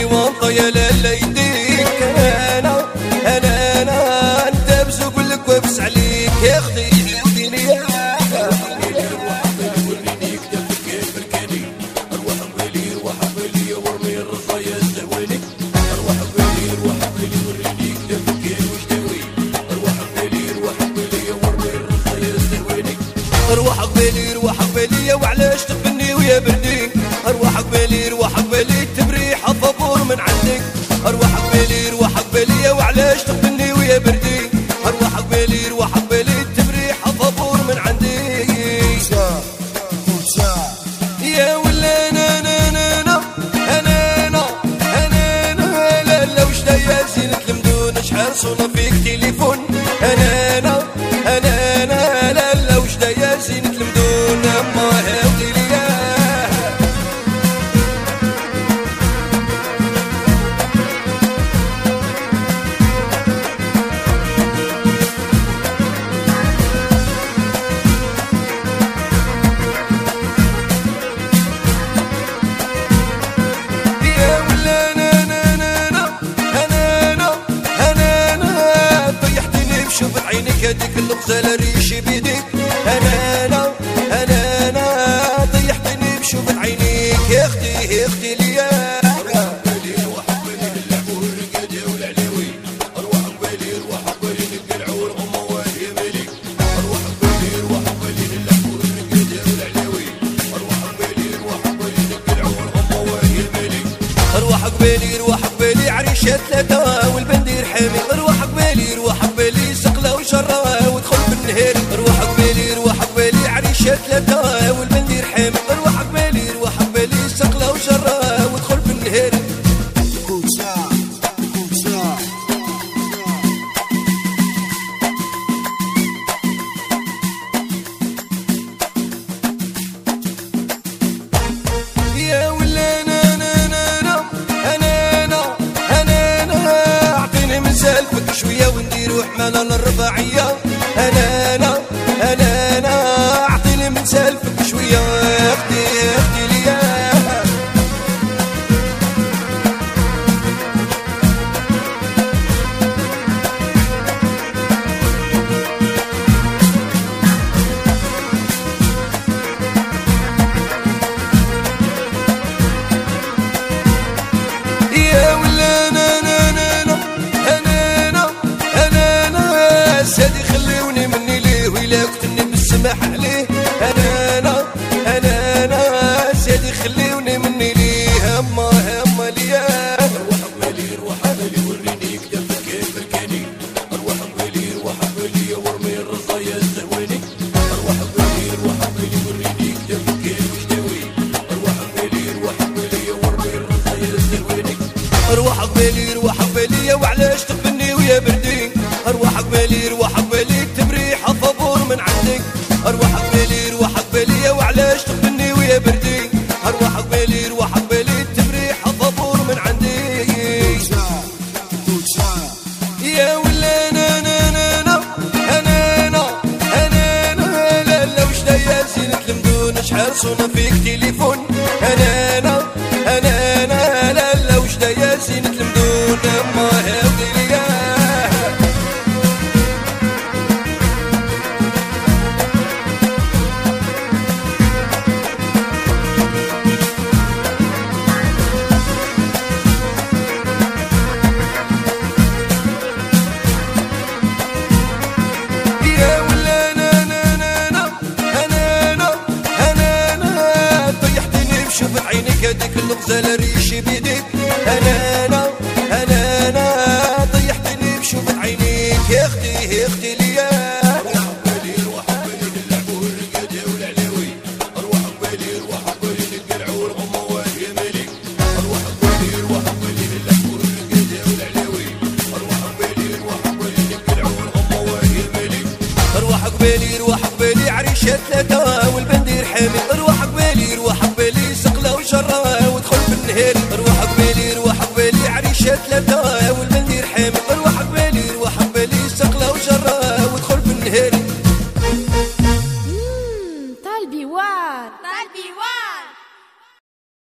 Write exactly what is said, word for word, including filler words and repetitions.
وانطى يا لالا يديك. انا انا انا انت بزوق لك وابس عليك يا اختي يهديني يا اروح قبالي روح قبالي وعلاش تقبلني ويا بردي. اروح قبالي روح قبالي تبريح الضبور من عندك. اروح قبالي روح قبالي وعلاش تقبلني ويا بردي. اروح قبالي روح قبالي تبريح الضبور من عندك. يا ولا انا انا انا انا انا انا انا لا لا وش دايا زينة المدون شحال صونا فيك تليفون. انا انا انا انا لا لا وش دايا زينة المدون اما هاودي ليا. هذيك الغزالة ريشي بيديك. انا انا انا انا طيحتني بشوف عينيك يا اختي يا اختي ليا. اروح قبالي روح قبالي نلعبو الرقادة والعلاوي. اروح قبالي روح قبالي نقلعو الغموات يا ملك. اروح قبالي روح قبالي نلعبو الرقادة والعلاوي. اروح قبالي روح قبالي نقلعو الغموات يا ملك. اروح قبالي روح قبالي عريشة ثلاثة والبندير حامي. اروح قبالي روح قبالي سقلة وشرة ودخل بالنهار. اروح قبالي روح قبالي عريشة ثلاثة والبندير حامي. اروح قبالي روح قبالي سقلة وشرة ودخل بالنهار. يا ولا انا انا انا انا انا انا انا اعطيني من سالفك شوية ونديرو حمالة للرباعية. انا انا انا انا اعطيني من سالفك شوية اختي اختي ليا. يا ولا انا انا انا انا انا انا انا سادي خليوني مني ليه ويلا كنتني بالسماح عليه. انا انا انا انا سادي خليوني مني ليه هما هما ليا. اروح قبالي روح قبالي وريني كتفك كيف بركاني. اروح قبالي روح قبالي ورمي الرصايا الزهواني. اروح قبالي روح قبالي وريني كتفك كيف شداوي. اروح قبالي روح قبالي ورمي الرصايا الزهواني. اروح قبالي روح قبالي وعلاش تقبلني ويا بردي. اروح قبالي روح قبالي تبريح الضبور من عندك. اروح قبالي روح قبالي وعلاش تقبلني ويا بردي. اروح قبالي روح قبالي تبريح الضبور من عندك. يا ولا انا انا انا انا انا انا انا لا لا وش دايا زينة المدون شحال صونا فيك تليفون. انا انا انا انا لا لا وش دايا زينة المدون اما هاودي ليا. يا ولا انا انا انا انا انا انا انا طيحتني بشوف عينيك هذيك الغزالة ريشي بيديك. انا انا انا انا طيحتني بشوف عينيك يا اختي يا اختي ليا. اروح قبالي روح قبالي نلعبو الرقادة والعلاوي. اروح قبالي روح قبالي نقلعو الغموات يا ملك. اروح قبالي روح قبالي نلعبو الرقادة والعلاوي. اروح قبالي روح قبالي نقلعو الغموات يا ملك. اروح قبالي روح قبالي عريشة ثلاثة والبندير حامي. اروح قبالي روح قبالي سقلة وشرة